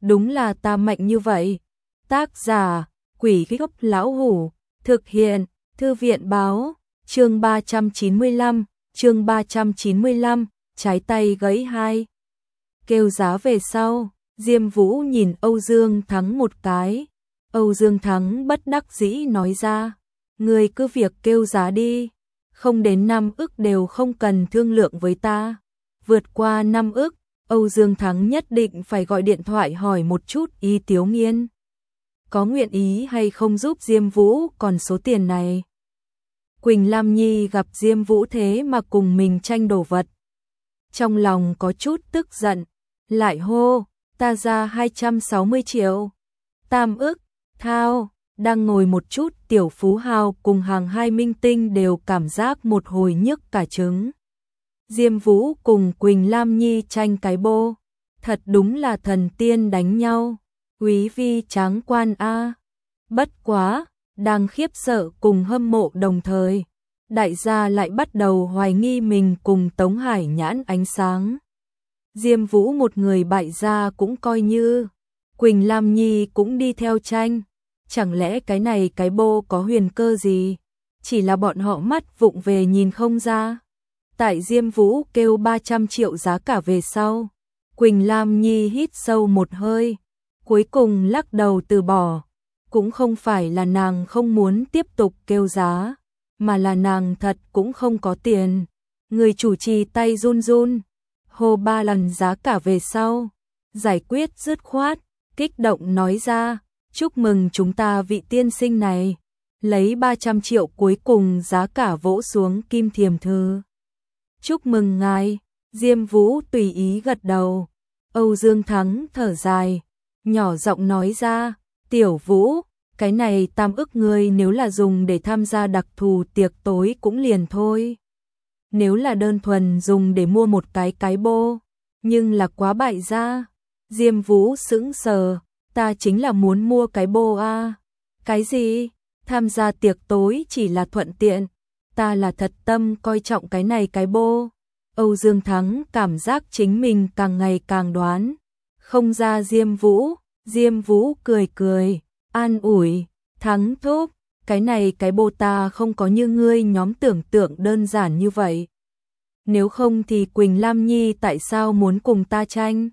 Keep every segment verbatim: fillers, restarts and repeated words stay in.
đúng là ta mạnh như vậy. Tác giả, Quỷ Gốc Lão Hủ, thực hiện, Thư viện báo, chương ba trăm chín mươi lăm, chương ba trăm chín mươi lăm, trái tay gãy hai. Kêu giá về sau, Diêm Vũ nhìn Âu Dương Thắng một cái. Âu Dương Thắng bất đắc dĩ nói ra, người cứ việc kêu giá đi, không đến năm ức đều không cần thương lượng với ta. Vượt qua năm ức, Âu Dương Thắng nhất định phải gọi điện thoại hỏi một chút Y Tiếu Nghiên có nguyện ý hay không giúp Diêm Vũ còn số tiền này. Quỳnh Lam Nhi gặp Diêm Vũ thế mà cùng mình tranh đồ vật, trong lòng có chút tức giận, lại hô, ta ra hai trăm sáu mươi triệu. Tam ức, thao, đang ngồi một chút tiểu phú hào cùng hàng hai minh tinh đều cảm giác một hồi nhức cả trứng. Diêm Vũ cùng Quỳnh Lam Nhi tranh cái bô, thật đúng là thần tiên đánh nhau, quý vi tráng quan a. Bất quá, đang khiếp sợ cùng hâm mộ đồng thời, đại gia lại bắt đầu hoài nghi mình cùng Tống Hải Nhãn ánh sáng. Diêm Vũ một người bại gia cũng coi như, Quỳnh Lam Nhi cũng đi theo tranh, chẳng lẽ cái này cái bô có huyền cơ gì, chỉ là bọn họ mắt vụng về nhìn không ra. Tại Diêm Vũ kêu ba trăm triệu giá cả về sau, Quỳnh Lam Nhi hít sâu một hơi, cuối cùng lắc đầu từ bỏ. Cũng không phải là nàng không muốn tiếp tục kêu giá, mà là nàng thật cũng không có tiền. Người chủ trì tay run run, hô ba lần giá cả về sau, giải quyết dứt khoát, kích động nói ra, chúc mừng chúng ta vị tiên sinh này, lấy ba trăm triệu cuối cùng giá cả vỗ xuống Kim Thiềm Thư. Chúc mừng ngài. Diêm Vũ tùy ý gật đầu. Âu Dương Thắng thở dài, nhỏ giọng nói ra, tiểu Vũ, cái này tam ức ngươi nếu là dùng để tham gia đặc thù tiệc tối cũng liền thôi. Nếu là đơn thuần dùng để mua một cái cái bô, nhưng là quá bại gia. Diêm Vũ sững sờ, ta chính là muốn mua cái bô a. Cái gì? Tham gia tiệc tối chỉ là thuận tiện, ta là thật tâm coi trọng cái này cái bô. Âu Dương Thắng cảm giác chính mình càng ngày càng đoán không ra Diêm Vũ. Diêm Vũ cười cười, an ủi, Thắng thúc, cái này cái bô ta không có như ngươi nhóm tưởng tượng đơn giản như vậy. Nếu không thì Quỳnh Lam Nhi tại sao muốn cùng ta tranh?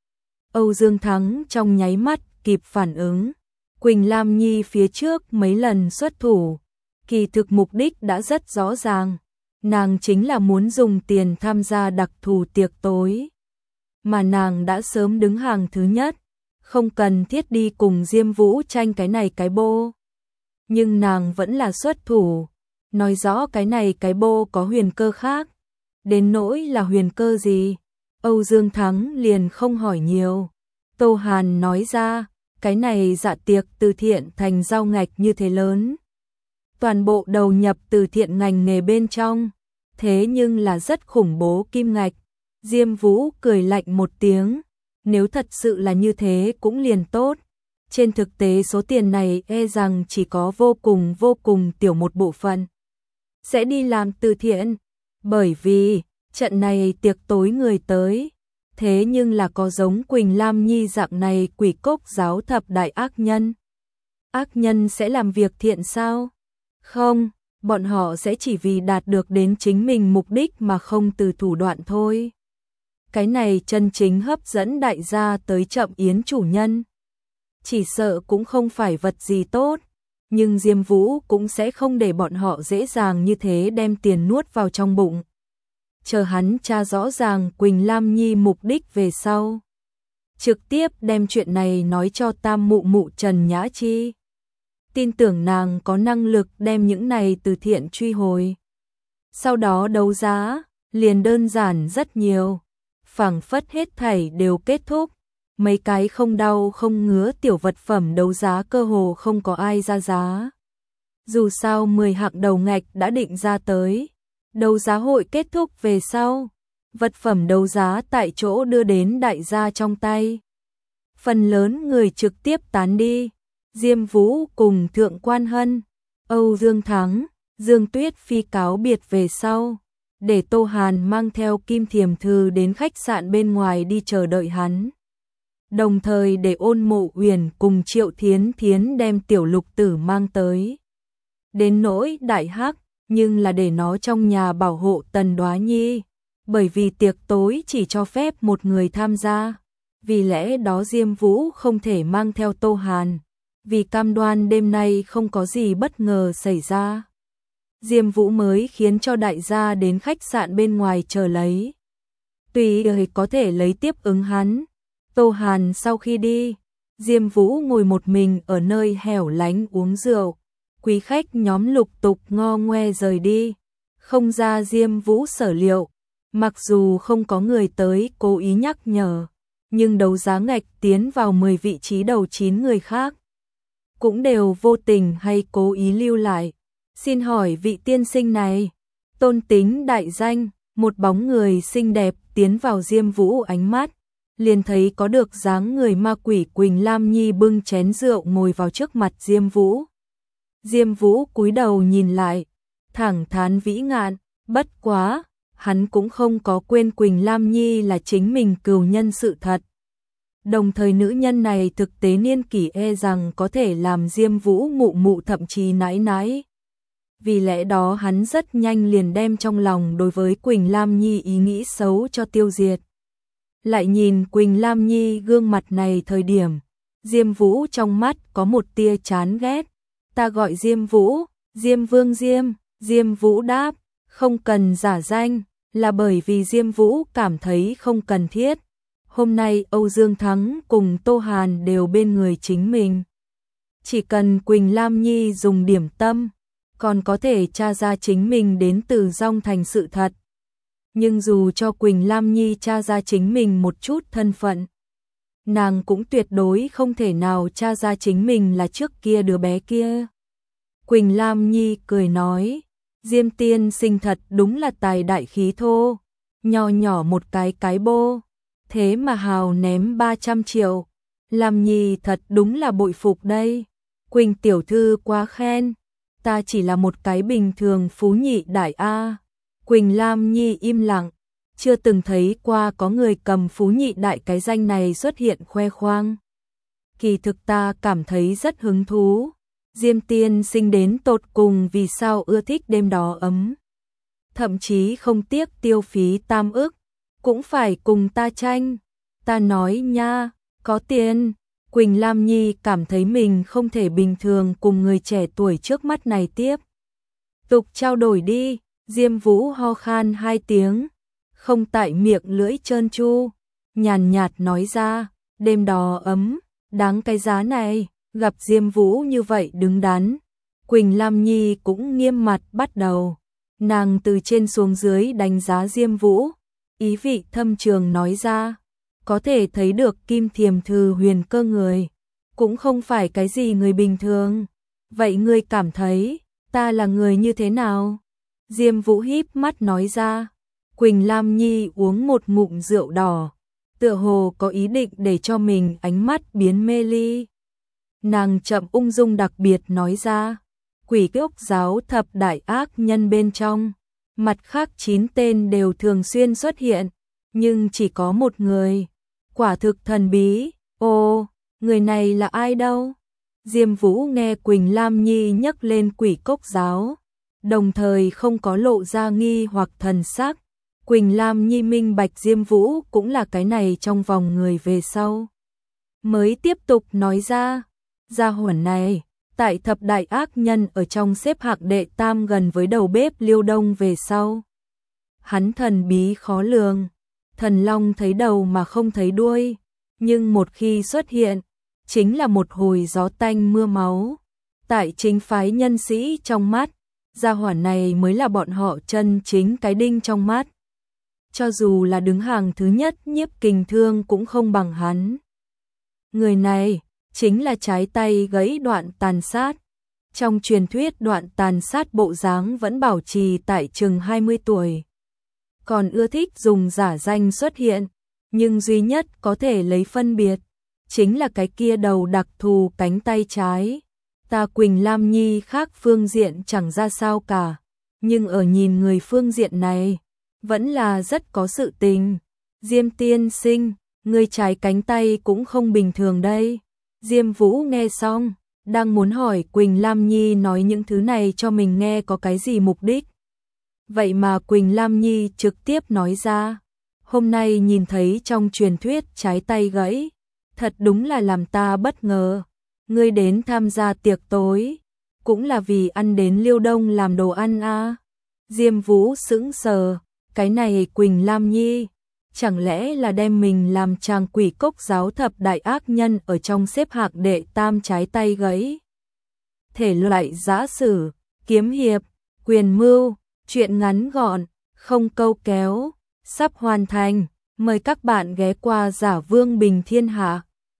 Âu Dương Thắng trong nháy mắt kịp phản ứng, Quỳnh Lam Nhi phía trước mấy lần xuất thủ, kỳ thực mục đích đã rất rõ ràng, nàng chính là muốn dùng tiền tham gia đặc thù tiệc tối. Mà nàng đã sớm đứng hàng thứ nhất, không cần thiết đi cùng Diêm Vũ tranh cái này cái bô. Nhưng nàng vẫn là xuất thủ, nói rõ cái này cái bô có huyền cơ khác. Đến nỗi là huyền cơ gì, Âu Dương Thắng liền không hỏi nhiều. Tô Hàn nói ra, cái này dạ tiệc từ thiện thành giao ngạch như thế lớn, toàn bộ đầu nhập từ thiện ngành nghề bên trong, thế nhưng là rất khủng bố kim ngạch. Diêm Vũ cười lạnh một tiếng, nếu thật sự là như thế cũng liền tốt. Trên thực tế số tiền này e rằng chỉ có vô cùng vô cùng tiểu một bộ phận sẽ đi làm từ thiện, bởi vì trận này tiệc tối người tới, thế nhưng là có giống Quỳnh Lam Nhi dạng này quỷ cốc giáo thập đại ác nhân. Ác nhân sẽ làm việc thiện sao? Không, bọn họ sẽ chỉ vì đạt được đến chính mình mục đích mà không từ thủ đoạn thôi. Cái này chân chính hấp dẫn đại gia tới Trậm Yến chủ nhân, chỉ sợ cũng không phải vật gì tốt, nhưng Diêm Vũ cũng sẽ không để bọn họ dễ dàng như thế đem tiền nuốt vào trong bụng. Chờ hắn tra rõ ràng Quỳnh Lam Nhi mục đích về sau, trực tiếp đem chuyện này nói cho tam mụ mụ Trần Nhã Chi. Tin tưởng nàng có năng lực đem những này từ thiện truy hồi. Sau đó đấu giá, liền đơn giản rất nhiều, phảng phất hết thảy đều kết thúc. Mấy cái không đau không ngứa tiểu vật phẩm đấu giá cơ hồ không có ai ra giá. Dù sao mười hạng đầu ngạch đã định ra tới. Đấu giá hội kết thúc về sau, vật phẩm đấu giá tại chỗ đưa đến đại gia trong tay. Phần lớn người trực tiếp tán đi. Diêm Vũ cùng Thượng Quan Hân, Âu Dương Thắng, Dương Tuyết Phi cáo biệt về sau, để Tô Hàn mang theo Kim Thiềm Thư đến khách sạn bên ngoài đi chờ đợi hắn. đồng thời để Ôn Mộ Uyển cùng Triệu Thiến Thiến đem tiểu lục tử mang tới. Đến nỗi Đại Hắc, nhưng là để nó trong nhà bảo hộ Tần Đoá Nhi, bởi vì tiệc tối chỉ cho phép một người tham gia, vì lẽ đó Diêm Vũ không thể mang theo Tô Hàn, vì cam đoan đêm nay không có gì bất ngờ xảy ra. Diêm Vũ mới khiến cho đại gia đến khách sạn bên ngoài chờ lấy. Tùy người có thể lấy tiếp ứng hắn. Tô Hàn sau khi đi, Diêm Vũ ngồi một mình ở nơi hẻo lánh uống rượu. Quý khách nhóm lục tục ngo ngoe rời đi. Không ra Diêm Vũ sở liệu, mặc dù không có người tới cố ý nhắc nhở, nhưng đấu giá ngạch tiến vào mười vị trí đầu chín người khác cũng đều vô tình hay cố ý lưu lại. Xin hỏi vị tiên sinh này, tôn tính đại danh, một bóng người xinh đẹp tiến vào Diêm Vũ ánh mắt, liền thấy có được dáng người ma quỷ Quỳnh Lam Nhi bưng chén rượu ngồi vào trước mặt Diêm Vũ. Diêm Vũ cúi đầu nhìn lại, thẳng thán vĩ ngạn, bất quá, hắn cũng không có quên Quỳnh Lam Nhi là chính mình cừu nhân sự thật. Đồng thời nữ nhân này thực tế niên kỷ e rằng có thể làm Diêm Vũ mụ mụ thậm chí nãi nãi. Vì lẽ đó hắn rất nhanh liền đem trong lòng đối với Quỳnh Lam Nhi ý nghĩ xấu cho tiêu diệt. Lại nhìn Quỳnh Lam Nhi gương mặt này thời điểm, Diêm Vũ trong mắt có một tia chán ghét. Ta gọi Diêm Vũ, Diêm Vương Diêm, Diêm Vũ đáp, không cần giả danh, là bởi vì Diêm Vũ cảm thấy không cần thiết. Hôm nay Âu Dương Thắng cùng Tô Hàn đều bên người chính mình. Chỉ cần Quỳnh Lam Nhi dùng điểm tâm, còn có thể tra ra chính mình đến từ Dong Thành sự thật. Nhưng dù cho Quỳnh Lam Nhi tra ra chính mình một chút thân phận, nàng cũng tuyệt đối không thể nào tra ra chính mình là trước kia đứa bé kia. Quỳnh Lam Nhi cười nói, Diêm tiên sinh thật đúng là tài đại khí thô, nho nhỏ một cái cái bô, thế mà hào ném ba trăm triệu, Lam Nhi thật đúng là bội phục đây. Quỳnh tiểu thư quá khen, ta chỉ là một cái bình thường phú nhị đại A. Quỳnh Lam Nhi im lặng, chưa từng thấy qua có người cầm phú nhị đại cái danh này xuất hiện khoe khoang. Kỳ thực ta cảm thấy rất hứng thú, Diêm tiên sinh đến tột cùng vì sao ưa thích đêm đó ấm. Thậm chí không tiếc tiêu phí tam ức, cũng phải cùng ta tranh. Ta nói nha, có tiền. Quỳnh Lam Nhi cảm thấy mình không thể bình thường cùng người trẻ tuổi trước mắt này tiếp tục trao đổi đi. Diêm Vũ ho khan hai tiếng, không tại miệng lưỡi trơn tru, nhàn nhạt nói ra, đêm đó ấm, đáng cái giá này. Gặp Diêm Vũ như vậy đứng đắn, Quỳnh Lam Nhi cũng nghiêm mặt bắt đầu. Nàng từ trên xuống dưới đánh giá Diêm Vũ, ý vị thâm trường nói ra, có thể thấy được Kim Thiềm Thư huyền cơ người, cũng không phải cái gì người bình thường. Vậy ngươi cảm thấy, ta là người như thế nào? Diêm Vũ híp mắt nói ra. Quỳnh Lam Nhi uống một ngụm rượu đỏ, tựa hồ có ý định để cho mình ánh mắt biến mê ly. Nàng chậm ung dung đặc biệt nói ra, Quỷ Ốc giáo thập đại ác nhân bên trong, mặt khác chín tên đều thường xuyên xuất hiện, nhưng chỉ có một người, quả thực thần bí. Ồ, người này là ai đâu? Diêm Vũ nghe Quỳnh Lam Nhi nhắc lên Quỷ Cốc giáo, đồng thời không có lộ ra nghi hoặc thần sắc. Quỳnh Lam Nhi minh bạch Diêm Vũ cũng là cái này trong vòng người về sau. Mới tiếp tục nói ra, gia hỏa này, tại thập đại ác nhân ở trong xếp hạng đệ tam gần với đầu bếp Liêu Đông về sau. Hắn thần bí khó lường, thần long thấy đầu mà không thấy đuôi, nhưng một khi xuất hiện, chính là một hồi gió tanh mưa máu. Tại chính phái nhân sĩ trong mắt, gia hỏa này mới là bọn họ chân chính cái đinh trong mắt. Cho dù là đứng hàng thứ nhất Nhiếp Kình Thương cũng không bằng hắn. Người này chính là trái tay gãy đoạn tàn sát. Trong truyền thuyết đoạn tàn sát bộ dáng vẫn bảo trì tại chừng hai mươi tuổi. Còn ưa thích dùng giả danh xuất hiện, nhưng duy nhất có thể lấy phân biệt, chính là cái kia đầu đặc thù cánh tay trái. Ta Quỳnh Lam Nhi khác phương diện chẳng ra sao cả, nhưng ở nhìn người phương diện này, vẫn là rất có sự tình. Diêm tiên sinh, Ngươi trái cánh tay cũng không bình thường đây. Diêm Vũ nghe xong, đang muốn hỏi Quỳnh Lam Nhi nói những thứ này cho mình nghe có cái gì mục đích. Vậy mà Quỳnh Lam Nhi trực tiếp nói ra, hôm nay nhìn thấy trong truyền thuyết trái tay gãy, thật đúng là làm ta bất ngờ. Ngươi đến tham gia tiệc tối, cũng là vì ăn đến Liêu Đông làm đồ ăn à? Diêm Vũ sững sờ, cái này Quỳnh Lam Nhi, chẳng lẽ là đem mình làm chàng quỷ cốc giáo thập đại ác nhân ở trong xếp hạng đệ tam trái tay gãy. Thể loại giã sử, kiếm hiệp, quyền mưu, truyện ngắn gọn, không câu kéo, sắp hoàn thành, mời các bạn ghé qua Giả Vương Bình Thiên Hạ.